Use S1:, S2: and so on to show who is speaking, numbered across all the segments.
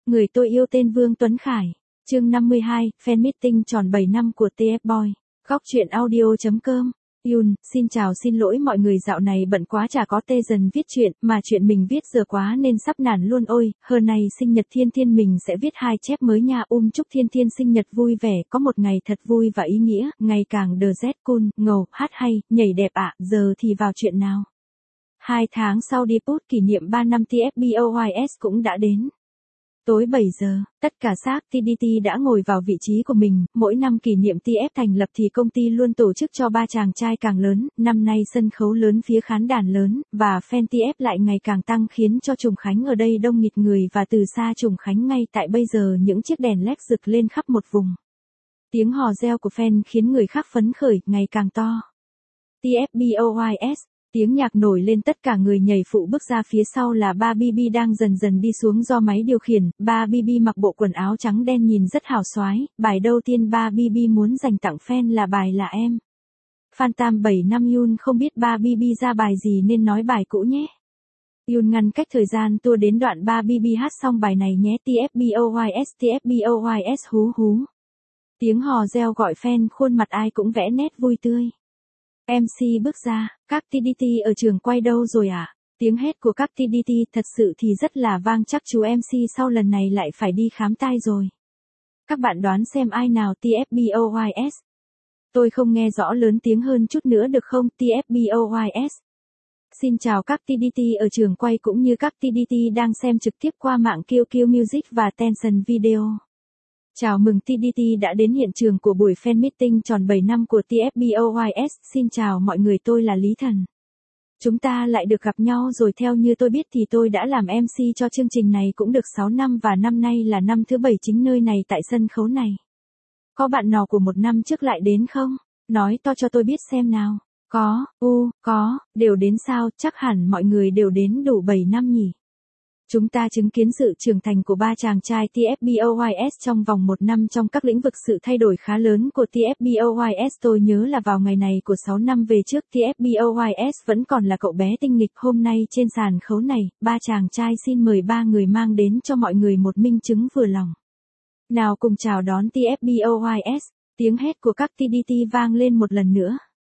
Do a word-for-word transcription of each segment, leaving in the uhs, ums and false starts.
S1: Người tôi yêu tên Vương Tuấn Khải. Chương năm mươi hai, fan meeting tròn bảy năm của tê ép Boy. Góc truyện audio.com. Yun, xin chào xin lỗi mọi người, dạo này bận quá chả có tê dần viết chuyện, mà chuyện mình viết giờ quá nên sắp nản luôn ôi. Hôm nay sinh nhật Thiên Thiên, mình sẽ viết hai chép mới nha. Um chúc Thiên Thiên sinh nhật vui vẻ, có một ngày thật vui và ý nghĩa, ngày càng đờ rét cool, ngầu, hát hay, nhảy đẹp ạ. Giờ thì vào chuyện nào. Hai tháng sau đi post kỷ niệm ba năm tê ép Boys cũng đã đến. Tối bảy giờ, tất cả staff tê đê tê đã ngồi vào vị trí của mình. Mỗi năm kỷ niệm tê ép thành lập thì công ty luôn tổ chức cho ba chàng trai càng lớn. Năm nay sân khấu lớn, phía khán đàn lớn, và fan tê ép lại ngày càng tăng khiến cho Trùng Khánh ở đây đông nghịt người, và từ xa Trùng Khánh ngay tại bây giờ những chiếc đèn led rực lên khắp một vùng. Tiếng hò reo của fan khiến người khác phấn khởi, ngày càng to. tê ép Boys. Tiếng nhạc nổi lên, tất cả người nhảy phụ bước ra, phía sau là ba bê bê đang dần dần đi xuống do máy điều khiển. ba bê bê mặc bộ quần áo trắng đen nhìn rất hào xoái. Bài đầu tiên ba bê bê muốn dành tặng fan là bài Là Em. Fan tam bảy năm Yun không biết ba bê bê ra bài gì nên nói bài cũ nhé. Yun ngăn cách thời gian tua đến đoạn ba bê bê hát xong bài này nhé. tê ép Boys, tê ép Boys hú hú. Tiếng hò reo gọi fan, khuôn mặt ai cũng vẽ nét vui tươi. em xê bước ra, các tê đê tê ở trường quay đâu rồi à? Tiếng hét của các tê đê tê thật sự thì rất là vang, chắc chú em xê sau lần này lại phải đi khám tai rồi. Các bạn đoán xem ai nào? tê ép Boys. Tôi không nghe rõ, lớn tiếng hơn chút nữa được không? tê ép Boys. Xin chào các tê đê tê ở trường quay cũng như các tê đê tê đang xem trực tiếp qua mạng Q Q Music và Tension Video. Chào mừng tê đê tê đã đến hiện trường của buổi fan meeting tròn bảy năm của tê ép Boys. Xin chào mọi người, tôi là Lý Thần. Chúng ta lại được gặp nhau rồi. Theo như tôi biết thì tôi đã làm em xê cho chương trình này cũng được sáu năm, và năm nay là năm thứ bảy chính nơi này tại sân khấu này. Có bạn nào của một năm trước lại đến không? Nói to cho tôi biết xem nào. Có, u, có, đều đến sao? Chắc hẳn mọi người đều đến đủ bảy năm nhỉ? Chúng ta chứng kiến sự trưởng thành của ba chàng trai tê ép Boys trong vòng một năm trong các lĩnh vực. Sự thay đổi khá lớn của tê ép Boys. Tôi nhớ là vào ngày này của sáu năm về trước, tê ép Boys vẫn còn là cậu bé tinh nghịch. Hôm nay trên sàn khấu này, ba chàng trai xin mời ba người mang đến cho mọi người một minh chứng vừa lòng. Nào cùng chào đón tê ép Boys. Tiếng hét của các tê đê tê vang lên một lần nữa.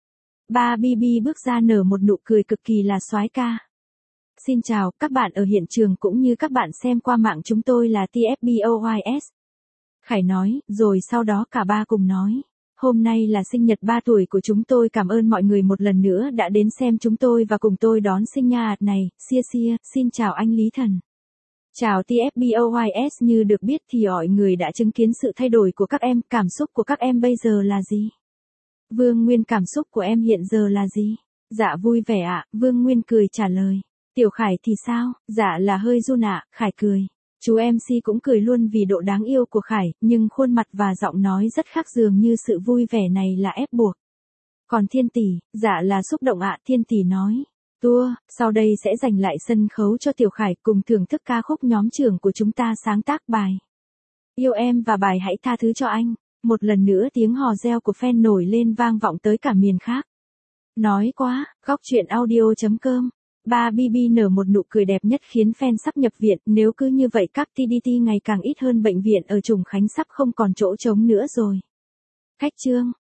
S1: ba bê bê bước ra nở một nụ cười cực kỳ là soái ca. Xin chào các bạn ở hiện trường cũng như các bạn xem qua mạng, chúng tôi là tê ép Boys. Khải nói, rồi sau đó cả ba cùng nói. Hôm nay là sinh nhật ba tuổi của chúng tôi, cảm ơn mọi người một lần nữa đã đến xem chúng tôi và cùng tôi đón sinh nhật này. Xia xia, xin chào anh Lý Thần. Chào tê ép Boys, như được biết thì mọi người đã chứng kiến sự thay đổi của các em. Cảm xúc của các em bây giờ là gì? Vương Nguyên, cảm xúc của em hiện giờ là gì? Dạ vui vẻ ạ, Vương Nguyên cười trả lời. Tiểu Khải thì sao? Dạ là hơi run ạ, Khải cười. Chú em xê cũng cười luôn vì độ đáng yêu của Khải, nhưng khuôn mặt và giọng nói rất khác, dường như sự vui vẻ này là ép buộc. Còn Thiên Tỷ, dạ là xúc động ạ, Thiên Tỷ nói. Tua, sau đây sẽ dành lại sân khấu cho Tiểu Khải cùng thưởng thức ca khúc nhóm trưởng của chúng ta sáng tác, bài Yêu Em và bài Hãy Tha Thứ Cho Anh. Một lần nữa tiếng hò reo của fan nổi lên vang vọng tới cả miền khác. Nói quá, góc truyện audio.com. ba bê bê nở một nụ cười đẹp nhất khiến fan sắp nhập viện. Nếu cứ như vậy các tê đê tê ngày càng ít hơn, bệnh viện ở Trùng Khánh sắp không còn chỗ trống nữa rồi. Khách trương.